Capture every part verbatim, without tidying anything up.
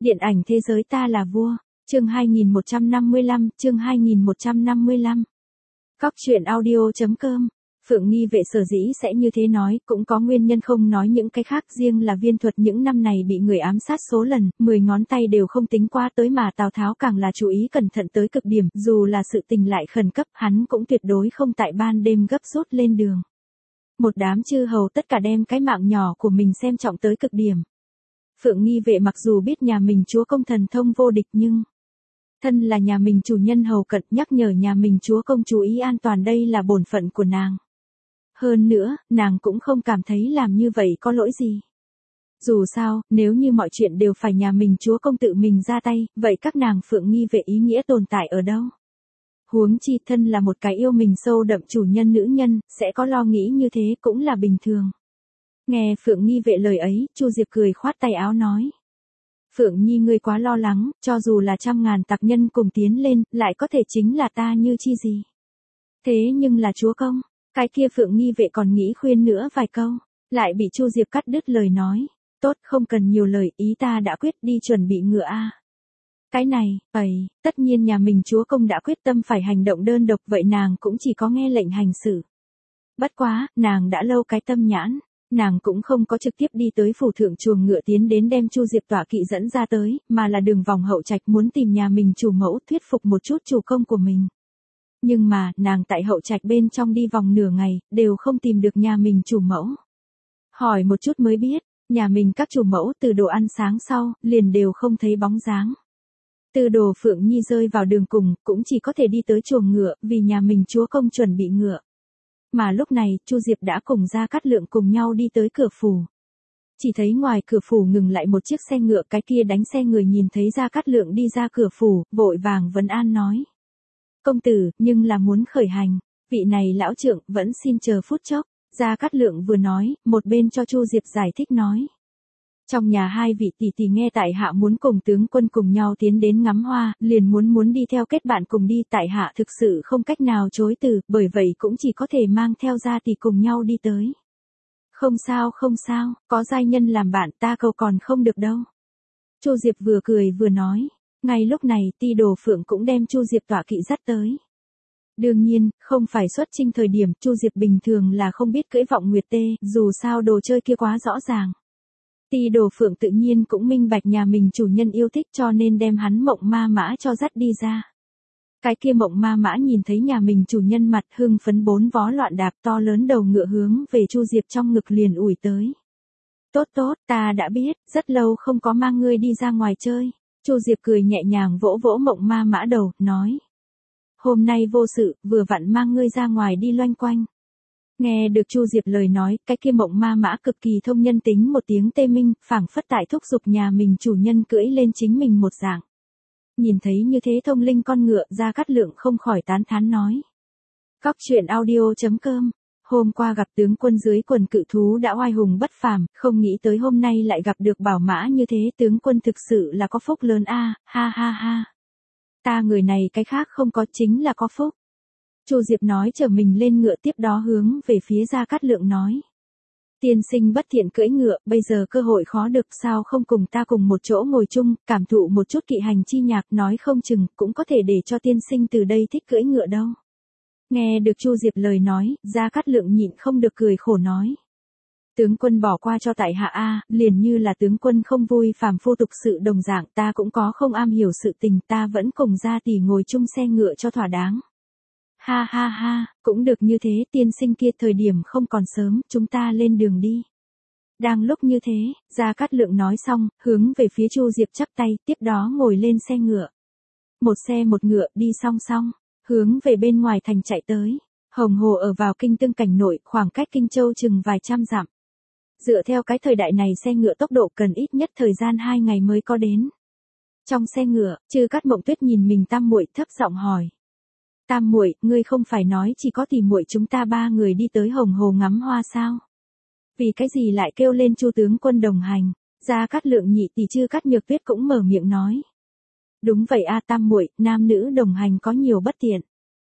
Điện ảnh thế giới ta là vua, chương hai nghìn một trăm năm mươi lăm, chương hai nghìn một trăm năm mươi lăm. Cóc truyện audio.com. Phượng Nghi Vệ sở dĩ sẽ như thế nói, cũng có nguyên nhân không nói những cái khác, riêng là Viên Thuật những năm này bị người ám sát số lần, mười ngón tay đều không tính qua tới, mà Tào Tháo càng là chú ý cẩn thận tới cực điểm, dù là sự tình lại khẩn cấp, hắn cũng tuyệt đối không tại ban đêm gấp rút lên đường. Một đám chư hầu tất cả đem cái mạng nhỏ của mình xem trọng tới cực điểm. Phượng Nghi Vệ mặc dù biết nhà mình chúa công thần thông vô địch, nhưng thân là nhà mình chủ nhân hầu cận, nhắc nhở nhà mình chúa công chú ý an toàn, đây là bổn phận của nàng. Hơn nữa, nàng cũng không cảm thấy làm như vậy có lỗi gì. Dù sao, nếu như mọi chuyện đều phải nhà mình chúa công tự mình ra tay, vậy các nàng Phượng Nghi Vệ ý nghĩa tồn tại ở đâu? Huống chi thân là một cái yêu mình sâu đậm chủ nhân nữ nhân, sẽ có lo nghĩ như thế cũng là bình thường. Nghe Phượng Nghi Vệ lời ấy, Chu Diệp cười khoát tay áo nói. Phượng Nhi ngươi quá lo lắng, cho dù là trăm ngàn tặc nhân cùng tiến lên, lại có thể chính là ta như chi gì. Thế nhưng là chúa công, cái kia Phượng Nghi Vệ còn nghĩ khuyên nữa vài câu, lại bị Chu Diệp cắt đứt lời nói. Tốt, không cần nhiều lời, ý ta đã quyết, đi chuẩn bị ngựa a. Cái này, ầy, tất nhiên nhà mình chúa công đã quyết tâm phải hành động đơn độc, vậy nàng cũng chỉ có nghe lệnh hành xử. Bất quá, nàng đã lâu cái tâm nhãn. Nàng cũng không có trực tiếp đi tới phủ thượng chuồng ngựa tiến đến đem Chu Diệp tọa kỵ dẫn ra tới, mà là đường vòng hậu trạch muốn tìm nhà mình chủ mẫu thuyết phục một chút chủ công của mình. Nhưng mà, nàng tại hậu trạch bên trong đi vòng nửa ngày, đều không tìm được nhà mình chủ mẫu. Hỏi một chút mới biết, nhà mình các chủ mẫu từ đồ ăn sáng sau, liền đều không thấy bóng dáng. Từ đồ Phượng Nhi rơi vào đường cùng, cũng chỉ có thể đi tới chuồng ngựa, vì nhà mình chúa công chuẩn bị ngựa. Mà lúc này, Chu Diệp đã cùng Gia Cát Lượng cùng nhau đi tới cửa phủ. Chỉ thấy ngoài cửa phủ ngừng lại một chiếc xe ngựa, cái kia đánh xe người nhìn thấy Gia Cát Lượng đi ra cửa phủ, vội vàng vấn an nói. Công tử, nhưng là muốn khởi hành, vị này lão trượng vẫn xin chờ phút chốc. Gia Cát Lượng vừa nói, một bên cho Chu Diệp giải thích nói. Trong nhà hai vị tỷ tỷ nghe tại hạ muốn cùng tướng quân cùng nhau tiến đến ngắm hoa, liền muốn muốn đi theo kết bạn cùng đi, tại hạ thực sự không cách nào chối từ, bởi vậy cũng chỉ có thể mang theo gia tỷ cùng nhau đi tới. Không sao không sao, có giai nhân làm bạn ta cầu còn không được đâu. Chu Diệp vừa cười vừa nói, ngay lúc này Ti Đồ Phượng cũng đem Chu Diệp tọa kỵ dắt tới. Đương nhiên, không phải xuất chinh thời điểm, Chu Diệp bình thường là không biết cưỡi vọng nguyệt tê, dù sao đồ chơi kia quá rõ ràng. Ti Đồ Phượng tự nhiên cũng minh bạch nhà mình chủ nhân yêu thích, cho nên đem hắn mộng ma mã cho dắt đi ra. Cái kia mộng ma mã nhìn thấy nhà mình chủ nhân mặt hưng phấn bốn vó loạn đạp, to lớn đầu ngựa hướng về Chu Diệp trong ngực liền ủi tới. Tốt tốt, ta đã biết, rất lâu không có mang ngươi đi ra ngoài chơi. Chu Diệp cười nhẹ nhàng vỗ vỗ mộng ma mã đầu, nói. Hôm nay vô sự, vừa vặn mang ngươi ra ngoài đi loanh quanh. Nghe được Chu Diệp lời nói, cái kia mộng ma mã cực kỳ thông nhân tính một tiếng tê minh, phảng phất tại thúc giục nhà mình chủ nhân cưỡi lên chính mình một dạng. Nhìn thấy như thế thông linh con ngựa, Gia Cát Lượng không khỏi tán thán nói. Cóc truyện audio.com. Hôm qua gặp tướng quân dưới quần cự thú đã oai hùng bất phàm, không nghĩ tới hôm nay lại gặp được bảo mã như thế, tướng quân thực sự là có phúc lớn a, ha ha ha. Ta người này cái khác không có, chính là có phúc. Chu Diệp nói chở mình lên ngựa, tiếp đó hướng về phía Gia Cát Lượng nói. Tiên sinh bất thiện cưỡi ngựa, bây giờ cơ hội khó được, sao không cùng ta cùng một chỗ ngồi chung, cảm thụ một chút kỵ hành chi nhạc, nói không chừng, cũng có thể để cho tiên sinh từ đây thích cưỡi ngựa đâu. Nghe được Chu Diệp lời nói, Gia Cát Lượng nhịn không được cười khổ nói. Tướng quân bỏ qua cho tại hạ a, liền như là tướng quân không vui phàm phu tục sự đồng dạng, ta cũng có không am hiểu sự tình, ta vẫn cùng gia tỷ ngồi chung xe ngựa cho thỏa đáng. Ha ha ha, cũng được như thế, tiên sinh kia thời điểm không còn sớm, chúng ta lên đường đi. Đang lúc như thế, Gia Cát Lượng nói xong, hướng về phía Chu Diệp chắp tay, tiếp đó ngồi lên xe ngựa. Một xe một ngựa đi song song, hướng về bên ngoài thành chạy tới. Hồng Hồ ở vào Kinh Tương cảnh nội, khoảng cách Kinh Châu chừng vài trăm dặm. Dựa theo cái thời đại này xe ngựa tốc độ cần ít nhất thời gian hai ngày mới có đến. Trong xe ngựa, Trư Cát Mộng Tuyết nhìn mình tam muội thấp giọng hỏi. Tam muội, ngươi không phải nói chỉ có tỷ muội chúng ta ba người đi tới Hồng Hồ ngắm hoa sao? Vì cái gì lại kêu lên Chu tướng quân đồng hành? Gia Cát Lượng nhị tỷ Trư Cát Nhược Tuyết cũng mở miệng nói. Đúng vậy a, tam muội, nam nữ đồng hành có nhiều bất tiện.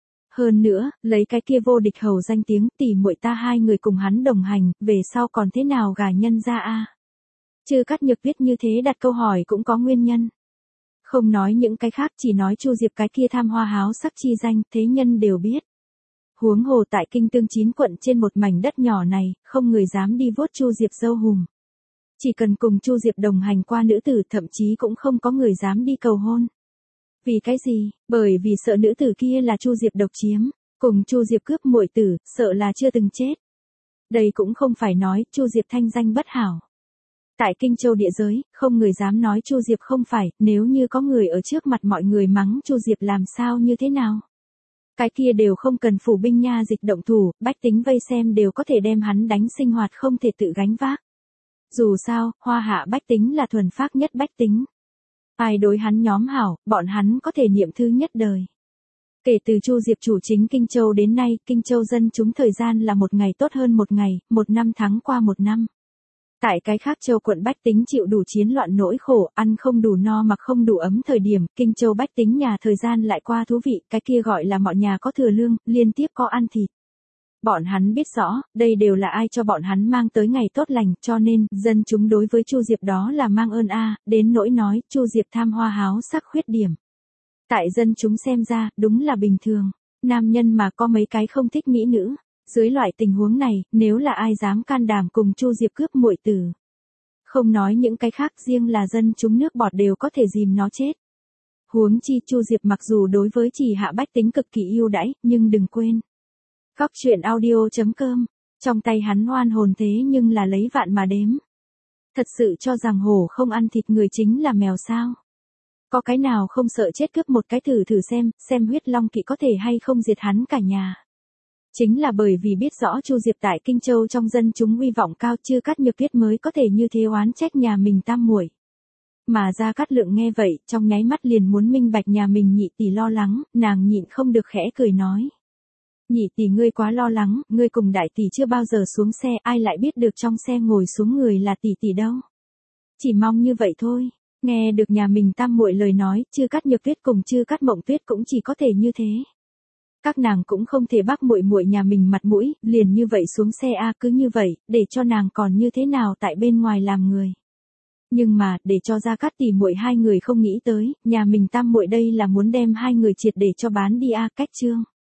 Hơn nữa, lấy cái kia vô địch hầu danh tiếng, tỷ muội ta hai người cùng hắn đồng hành, về sau còn thế nào gả nhân ra a? Chư Cát Nhược viết như thế đặt câu hỏi cũng có nguyên nhân. Không nói những cái khác, chỉ nói Chu Diệp cái kia tham hoa háo sắc chi danh, thế nhân đều biết. Huống hồ tại Kinh Tương chín quận trên một mảnh đất nhỏ này, không người dám đi vuốt Chu Diệp dâu hùm. Chỉ cần cùng Chu Diệp đồng hành qua nữ tử, thậm chí cũng không có người dám đi cầu hôn. Vì cái gì? Bởi vì sợ nữ tử kia là Chu Diệp độc chiếm, cùng Chu Diệp cướp muội tử, sợ là chưa từng chết. Đây cũng không phải nói Chu Diệp thanh danh bất hảo. Tại Kinh Châu địa giới, không người dám nói Chu Diệp không phải, nếu như có người ở trước mặt mọi người mắng Chu Diệp làm sao như thế nào. Cái kia đều không cần phủ binh nha dịch động thủ, bách tính vây xem đều có thể đem hắn đánh sinh hoạt không thể tự gánh vác. Dù sao, hoa hạ bách tính là thuần phác nhất bách tính. Ai đối hắn nhóm hảo, bọn hắn có thể niệm thư nhất đời. Kể từ Chu Diệp chủ chính Kinh Châu đến nay, Kinh Châu dân chúng thời gian là một ngày tốt hơn một ngày, một năm thắng qua một năm. Tại cái khác châu quận bách tính chịu đủ chiến loạn nỗi khổ, ăn không đủ no mặc không đủ ấm thời điểm, Kinh Châu bách tính nhà thời gian lại qua thú vị, cái kia gọi là mọi nhà có thừa lương, liên tiếp có ăn thịt. Bọn hắn biết rõ, đây đều là ai cho bọn hắn mang tới ngày tốt lành, cho nên, dân chúng đối với Chu Diệp đó là mang ơn a, đến nỗi nói, Chu Diệp tham hoa háo sắc khuyết điểm. Tại dân chúng xem ra, đúng là bình thường, nam nhân mà có mấy cái không thích mỹ nữ. Dưới loại tình huống này, nếu là ai dám can đảm cùng Chu Diệp cướp muội tử. Không nói những cái khác, riêng là dân chúng nước bọt đều có thể dìm nó chết. Huống chi Chu Diệp mặc dù đối với chỉ hạ bách tính cực kỳ yêu đãi, nhưng đừng quên. Góc truyện audio chấm com, trong tay hắn oan hồn thế nhưng là lấy vạn mà đếm. Thật sự cho rằng hổ không ăn thịt người chính là mèo sao. Có cái nào không sợ chết cướp một cái thử thử xem, xem huyết long kỵ có thể hay không diệt hắn cả nhà. Chính là bởi vì biết rõ Chu Diệp tại Kinh Châu trong dân chúng uy vọng cao, Chư Cát Nhược Tuyết mới có thể như thế oán trách nhà mình tam muội. Mà Gia Cát Lượng nghe vậy, trong nháy mắt liền muốn minh bạch nhà mình nhị tỷ lo lắng, nàng nhịn không được khẽ cười nói. Nhị tỷ ngươi quá lo lắng, ngươi cùng đại tỷ chưa bao giờ xuống xe, ai lại biết được trong xe ngồi xuống người là tỷ tỷ đâu. Chỉ mong như vậy thôi. Nghe được nhà mình tam muội lời nói, Chư Cát Nhược Tuyết cùng Chư Cát Mộng Tuyết cũng chỉ có thể như thế. Các nàng cũng không thể bác muội muội nhà mình mặt mũi, liền như vậy xuống xe a, cứ như vậy, để cho nàng còn như thế nào tại bên ngoài làm người. Nhưng mà, để cho Gia Cát tỷ muội hai người không nghĩ tới, nhà mình tam muội đây là muốn đem hai người triệt để cho bán đi a, cách chương.